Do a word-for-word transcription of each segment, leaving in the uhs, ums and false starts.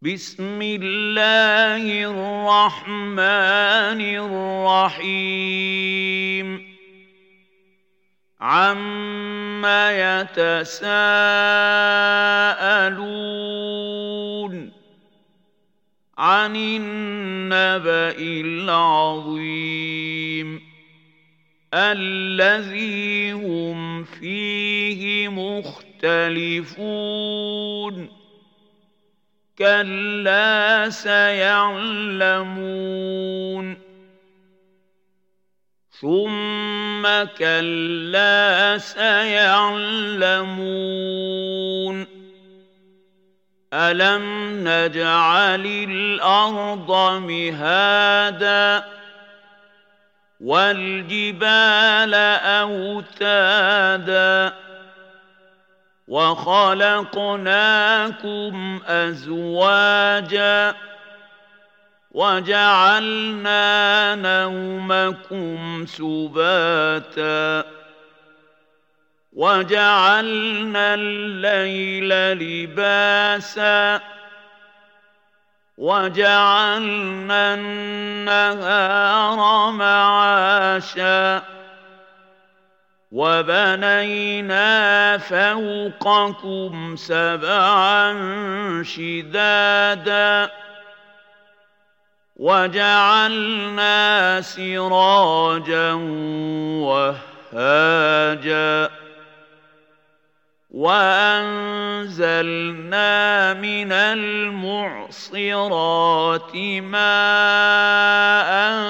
بسم الله الرحمن الرحيم عَمَّ يَتَسَاءَلُونَ عَنِ النَّبَإِ الْعَظِيمِ الَّذِي هُمْ فِيهِ مُخْتَلِفُونَ كَلَّا سَيَعْلَمُونَ ثُمَّ كَلَّا سَيَعْلَمُونَ أَلَمْ نَجْعَلِ الْأَرْضَ مِهَادًا وَالْجِبَالَ أَوْتَادًا وَخَلَقْنَاكُمْ أَزْوَاجًا وَجَعَلْنَا نَوْمَكُمْ سُبَاتًا وَجَعَلْنَا اللَّيْلَ لِبَاسًا وَجَعَلْنَا النَّهَارَ مَعَاشًا وَبَنَيْنَا فَوْقَكُمْ سَبْعًا شِدَادًا وَجَعَلْنَا سِرَاجًا وَهَّاجًا وَأَنزَلْنَا مِنَ الْمُعْصِرَاتِ مَاءً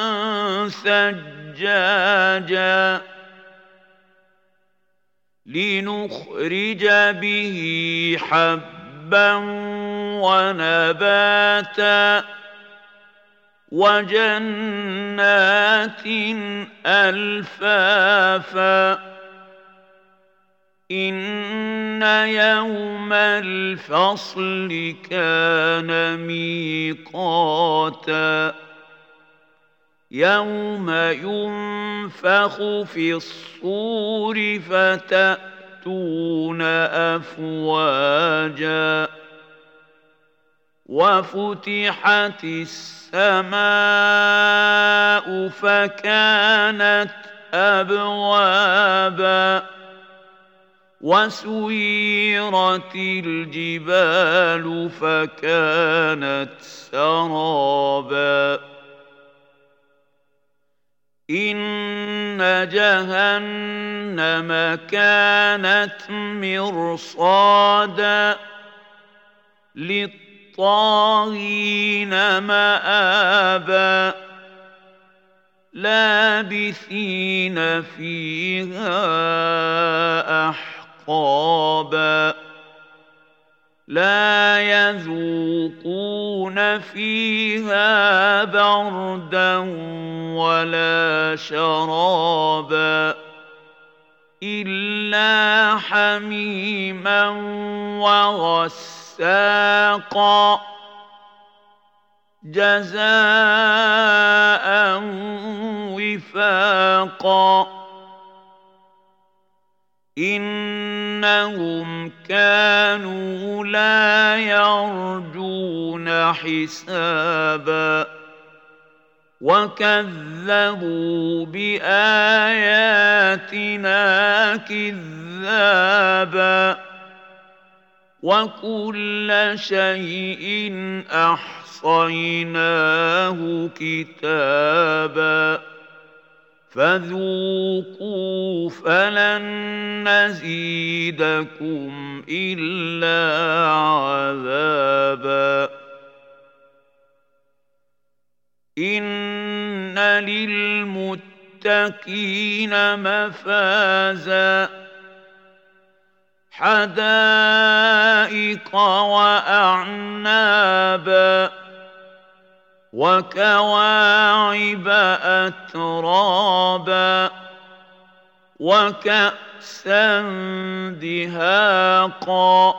ثَجَّاجًا لِنُخْرِجَ بِهِ حَبًّا وَنَبَاتًا وَجَنَّاتٍ أَلْفَافًا إِنَّ يَوْمَ الْفَصْلِ كَانَ مِيقَاتًا يَوْمَ يُنفَخُ فِي الصُّورِ فَتَأْتُونَ أَفْوَاجًا وَفُتِحَتِ السَّمَاءُ فَكَانَتْ أَبْوَابًا وَسُيِّرَتِ الْجِبَالُ فَكَانَتْ سَرَابًا إِنَّ جَهَنَّمَ كَانَتْ مِرْصَادًا لِلطَّاغِينَ مَآبًا لَابِثِينَ فِيهَا أَحْقَابًا لَا يَذُوقُونَ فِيهَا بَرْدًا وَلَا شَرَابًا إِلَّا حَمِيمًا وَغَسَّاقًا جَزَاءً وِفَاقًا إِنَّهُمْ كَانُوا لَا يَرْجُونَ حِسَابًا وَكَذَّبُوا بِآيَاتِنَا كِذَّابًا وَكُلَّ شَيْءٍ أَحْصَيْنَاهُ كِتَابًا فَذُوقُوا فَلَن نَّزِيدَكُمْ إِلَّا عَذَابًا إِنَّ لِلْمُتَّقِينَ مَفَازًا حَدَائِقَ وَأَعْنَابًا وَكَوَاعِبَ أَتْرَابًا وَكَأْسًا دِهَاقًا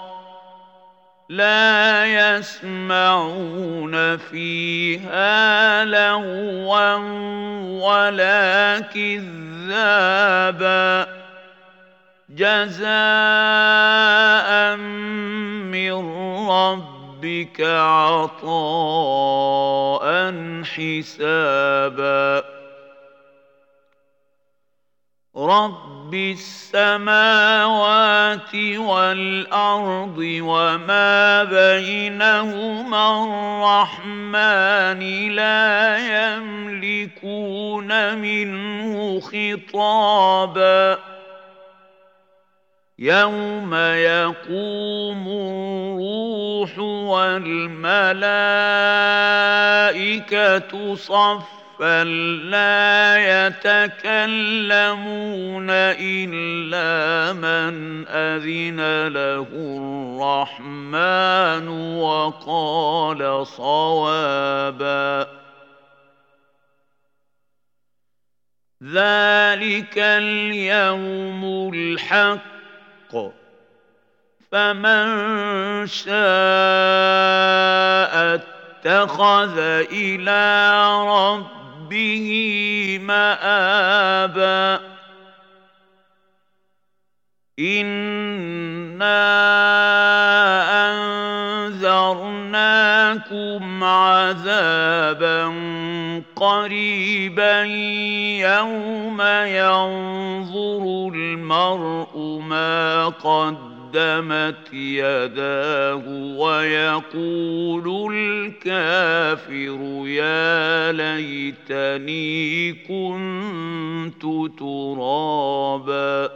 لَا يَسْمَعُونَ فِيهَا لَغْوًا وَلَا كِذَّابًا جَزَاءً مِّن رَّبِّكَ ربك عطاء حسابا رب السماوات والأرض وما بينهما الرحمن لا يملكون منه خطابا يوم يقوم الروح والملائكة صفا فلا يتكلمون إلا من أذن له الرحمن وقال صوابا ذلك اليوم الحق فمن شاء اتخذ إلى ربه به مآبا إنا أنذرناكم عذابا قريبا يوم ينظر المرء ما قدم قدمت يداه ويقول الكافر يا ليتني كنت ترابا